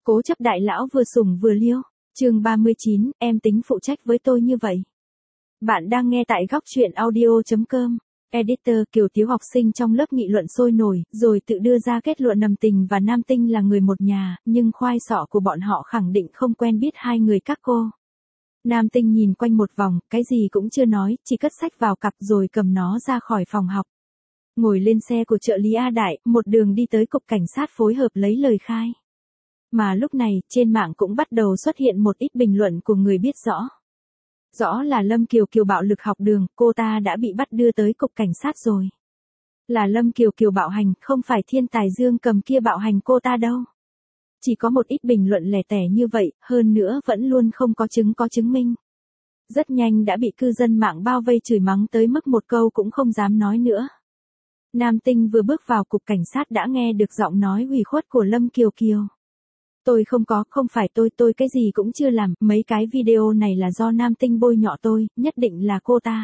Cố chấp đại lão vừa sủng vừa liêu. Chương 39, em tính phụ trách với tôi như vậy. Bạn đang nghe tại góc truyện audio.com. Editor Kiều Tiếu học sinh trong lớp nghị luận sôi nổi, rồi tự đưa ra kết luận Nầm Tình và Nam Tinh là người một nhà, nhưng khoai sọ của bọn họ khẳng định không quen biết hai người các cô. Nam Tinh nhìn quanh một vòng, cái gì cũng chưa nói, chỉ cất sách vào cặp rồi cầm nó ra khỏi phòng học. Ngồi lên xe của trợ lý A Đại, một đường đi tới cục cảnh sát phối hợp lấy lời khai. Mà lúc này, trên mạng cũng bắt đầu xuất hiện một ít bình luận của người biết rõ. Rõ là Lâm Kiều Kiều bạo lực học đường, cô ta đã bị bắt đưa tới cục cảnh sát rồi. Là Lâm Kiều Kiều bạo hành, không phải Thiên Tài Dương Cầm kia bạo hành cô ta đâu. Chỉ có một ít bình luận lẻ tẻ như vậy, hơn nữa vẫn luôn không có chứng minh. Rất nhanh đã bị cư dân mạng bao vây chửi mắng tới mức một câu cũng không dám nói nữa. Nam Tinh vừa bước vào cục cảnh sát đã nghe được giọng nói ủy khuất của Lâm Kiều Kiều. Tôi không phải tôi cái gì cũng chưa làm, mấy cái video này là do Nam Tinh bôi nhọ tôi, nhất định là cô ta.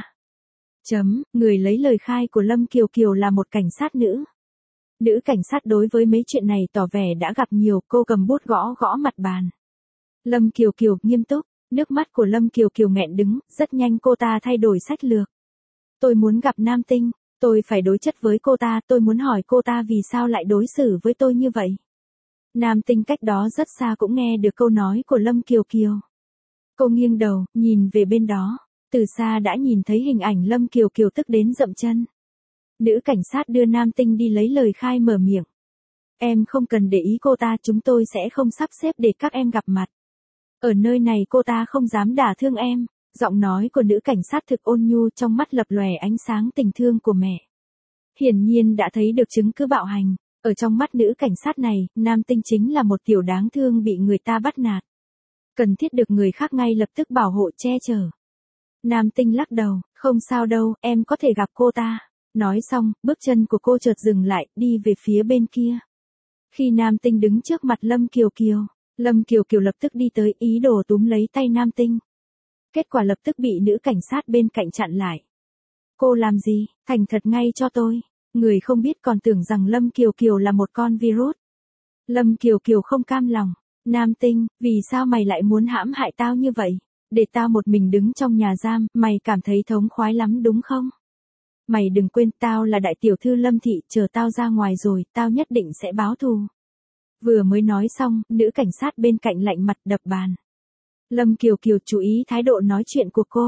Người lấy lời khai của Lâm Kiều Kiều là một cảnh sát nữ. Nữ cảnh sát đối với mấy chuyện này tỏ vẻ đã gặp nhiều, cô cầm bút gõ mặt bàn. Lâm Kiều Kiều nghiêm túc, nước mắt của Lâm Kiều Kiều nghẹn đứng, rất nhanh cô ta thay đổi sách lược. Tôi muốn gặp Nam Tinh, tôi phải đối chất với cô ta, tôi muốn hỏi cô ta vì sao lại đối xử với tôi như vậy. Nam Tinh cách đó rất xa cũng nghe được câu nói của Lâm Kiều Kiều. Cô nghiêng đầu, nhìn về bên đó, từ xa đã nhìn thấy hình ảnh Lâm Kiều Kiều tức đến dậm chân. Nữ cảnh sát đưa Nam Tinh đi lấy lời khai mở miệng. Em không cần để ý cô ta, chúng tôi sẽ không sắp xếp để các em gặp mặt. Ở nơi này cô ta không dám đả thương em. Giọng nói của nữ cảnh sát thực ôn nhu, trong mắt lập lòe ánh sáng tình thương của mẹ. Hiển nhiên đã thấy được chứng cứ bạo hành. Ở trong mắt nữ cảnh sát này, Nam Tinh chính là một tiểu đáng thương bị người ta bắt nạt. Cần thiết được người khác ngay lập tức bảo hộ che chở. Nam Tinh lắc đầu, không sao đâu, em có thể gặp cô ta. Nói xong, bước chân của cô chợt dừng lại, đi về phía bên kia. Khi Nam Tinh đứng trước mặt Lâm Kiều Kiều, Lâm Kiều Kiều lập tức đi tới ý đồ túm lấy tay Nam Tinh. Kết quả lập tức bị nữ cảnh sát bên cạnh chặn lại. Cô làm gì, thành thật ngay cho tôi. Người không biết còn tưởng rằng Lâm Kiều Kiều là một con virus. Lâm Kiều Kiều không cam lòng. Nam Tinh, vì sao mày lại muốn hãm hại tao như vậy? Để tao một mình đứng trong nhà giam, mày cảm thấy thống khoái lắm đúng không? Mày đừng quên tao là đại tiểu thư Lâm Thị, chờ tao ra ngoài rồi, tao nhất định sẽ báo thù. Vừa mới nói xong, nữ cảnh sát bên cạnh lạnh mặt đập bàn. Lâm Kiều Kiều chú ý thái độ nói chuyện của cô.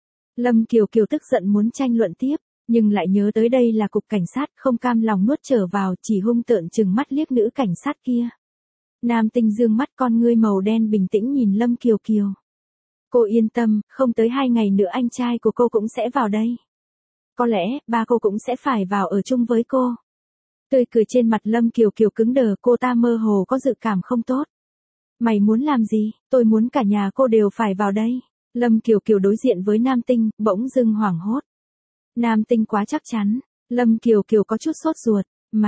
Lâm Kiều Kiều tức giận muốn tranh luận tiếp. Nhưng lại nhớ tới đây là cục cảnh sát, không cam lòng nuốt trở vào, chỉ hung tợn trừng mắt liếc nữ cảnh sát kia. Nam Tinh dương mắt, con ngươi màu đen bình tĩnh nhìn Lâm Kiều Kiều. Cô yên tâm, không tới 2 ngày nữa anh trai của cô cũng sẽ vào đây. Có lẽ, ba cô cũng sẽ phải vào ở chung với cô. Tươi cười trên mặt Lâm Kiều Kiều cứng đờ, cô ta mơ hồ có dự cảm không tốt. Mày muốn làm gì? Tôi muốn cả nhà cô đều phải vào đây. Lâm Kiều Kiều đối diện với Nam Tinh, bỗng dưng hoảng hốt. Nam Tinh quá chắc chắn. Lâm Kiều Kiều có chút sốt ruột.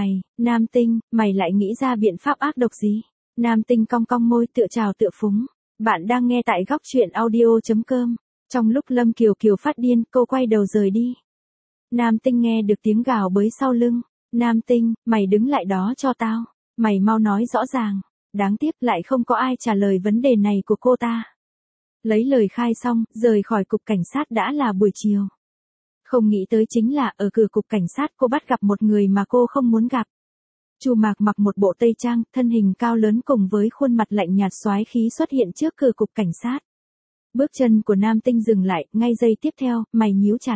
Nam Tinh, mày lại nghĩ ra biện pháp ác độc gì? Nam Tinh cong cong môi tựa trào tựa phúng. Bạn đang nghe tại góc truyện audio.com. Trong lúc Lâm Kiều Kiều phát điên, cô quay đầu rời đi. Nam Tinh nghe được tiếng gào bới sau lưng. Nam Tinh, mày đứng lại đó cho tao. Mày mau nói rõ ràng. Đáng tiếc lại không có ai trả lời vấn đề này của cô ta. Lấy lời khai xong, rời khỏi cục cảnh sát đã là buổi chiều. Không nghĩ tới chính là ở cửa cục cảnh sát cô bắt gặp một người mà cô không muốn gặp. Chu Mạc mặc một bộ tây trang, thân hình cao lớn cùng với khuôn mặt lạnh nhạt soái khí xuất hiện trước cửa cục cảnh sát. Bước chân của Nam Tinh dừng lại, ngay giây tiếp theo, mày nhíu chặt.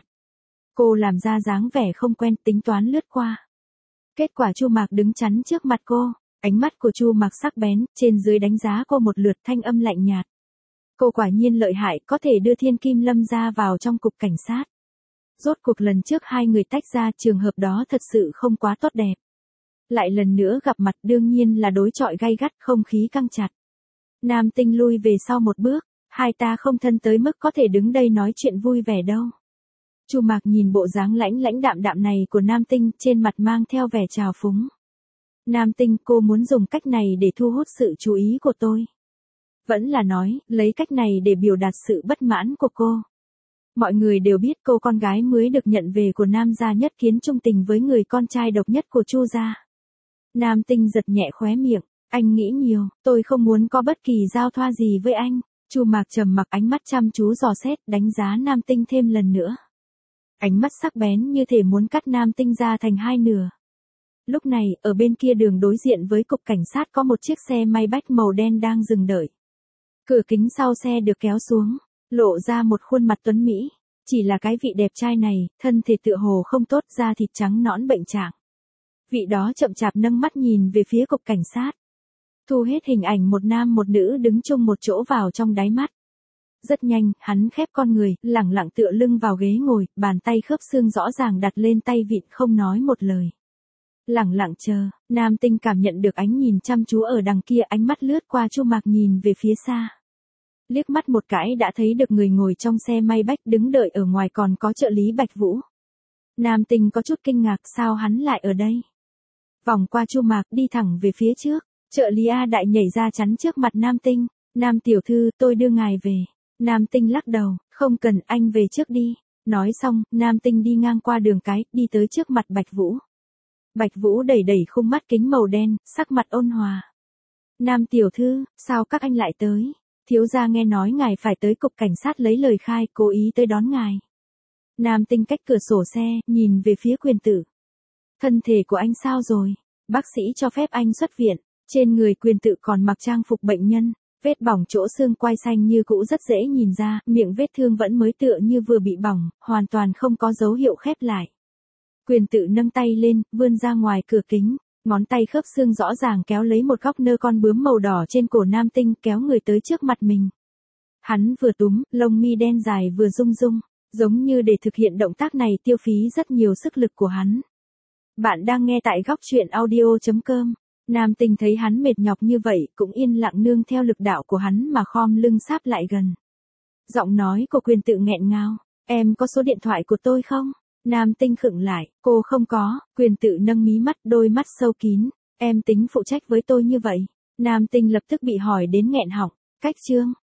Cô làm ra dáng vẻ không quen, tính toán lướt qua. Kết quả Chu Mạc đứng chắn trước mặt cô, ánh mắt của Chu Mạc sắc bén, trên dưới đánh giá cô một lượt, thanh âm lạnh nhạt. Cô quả nhiên lợi hại, có thể đưa Thiên Kim Lâm gia vào trong cục cảnh sát. Rốt cuộc lần trước hai người tách ra, trường hợp đó thật sự không quá tốt đẹp. Lại lần nữa gặp mặt đương nhiên là đối chọi gay gắt, không khí căng chặt. Nam Tinh lui về sau một bước, hai ta không thân tới mức có thể đứng đây nói chuyện vui vẻ đâu. Chu Mạc nhìn bộ dáng lãnh đạm này của Nam Tinh, trên mặt mang theo vẻ trào phúng. Nam Tinh, cô muốn dùng cách này để thu hút sự chú ý của tôi. Vẫn là nói, lấy cách này để biểu đạt sự bất mãn của cô. Mọi người đều biết cô con gái mới được nhận về của Nam gia nhất kiến trung tình với người con trai độc nhất của Chu gia. Nam Tinh giật nhẹ khóe miệng, Anh nghĩ nhiều, tôi không muốn có bất kỳ giao thoa gì với anh. Chu Mạc trầm mặc, ánh mắt chăm chú dò xét, đánh giá Nam Tinh thêm lần nữa. Ánh mắt sắc bén như thể muốn cắt Nam Tinh ra thành hai nửa. Lúc này, ở bên kia đường đối diện với cục cảnh sát có một chiếc xe Maybach màu đen đang dừng đợi. Cửa kính sau xe được kéo xuống, lộ ra một khuôn mặt tuấn mỹ. Chỉ là cái vị đẹp trai này, thân thể tựa hồ không tốt, da thịt trắng nõn bệnh trạng. Vị đó chậm chạp nâng mắt nhìn về phía cục cảnh sát. Thu hết hình ảnh một nam một nữ đứng chung một chỗ vào trong đáy mắt. Rất nhanh, hắn khép con người, lẳng lặng tựa lưng vào ghế ngồi, bàn tay khớp xương rõ ràng đặt lên tay vịn, không nói một lời. Lẳng lặng chờ, Nam Tinh cảm nhận được ánh nhìn chăm chú ở đằng kia, ánh mắt lướt qua Chu Mạc nhìn về phía xa. Liếc mắt một cái đã thấy được người ngồi trong xe Maybach đứng đợi ở ngoài, còn có trợ lý Bạch Vũ. Nam Tinh có chút kinh ngạc, sao hắn lại ở đây? Vòng qua Chu Mạc đi thẳng về phía trước, trợ lý A Đại nhảy ra chắn trước mặt Nam Tinh. Nam tiểu thư, tôi đưa ngài về. Nam Tinh lắc đầu, không cần, anh về trước đi. Nói xong, Nam Tinh đi ngang qua đường cái, đi tới trước mặt Bạch Vũ. Bạch Vũ đẩy đẩy khung mắt kính màu đen, sắc mặt ôn hòa. Nam tiểu thư, sao các anh lại tới? Thiếu gia nghe nói ngài phải tới cục cảnh sát lấy lời khai, cố ý tới đón ngài. Nam Tinh cách cửa sổ xe, nhìn về phía Quyền Tử. Thân thể của anh sao rồi? Bác sĩ cho phép anh xuất viện. Trên người Quyền Tử còn mặc trang phục bệnh nhân, vết bỏng chỗ xương quai xanh như cũ rất dễ nhìn ra, miệng vết thương vẫn mới tựa như vừa bị bỏng, hoàn toàn không có dấu hiệu khép lại. Quyền Tử nâng tay lên, vươn ra ngoài cửa kính, ngón tay khớp xương rõ ràng kéo lấy một góc nơ con bướm màu đỏ trên cổ Nam Tinh, kéo người tới trước mặt mình. Hắn vừa túm, lông mi đen dài vừa rung rung, giống như để thực hiện động tác này tiêu phí rất nhiều sức lực của hắn. Bạn đang nghe tại góc truyện audio.com. Nam Tinh thấy hắn mệt nhọc như vậy, cũng yên lặng nương theo lực đạo của hắn mà khom lưng sáp lại gần. Giọng nói của Quyền Tử nghẹn ngào, em có số điện thoại của tôi không? Nam Tinh khựng lại, cô không có. Quyền Tử nâng mí mắt, đôi mắt sâu kín, em tính phụ trách với tôi như vậy? Nam Tinh lập tức bị hỏi đến nghẹn họng, cách chương.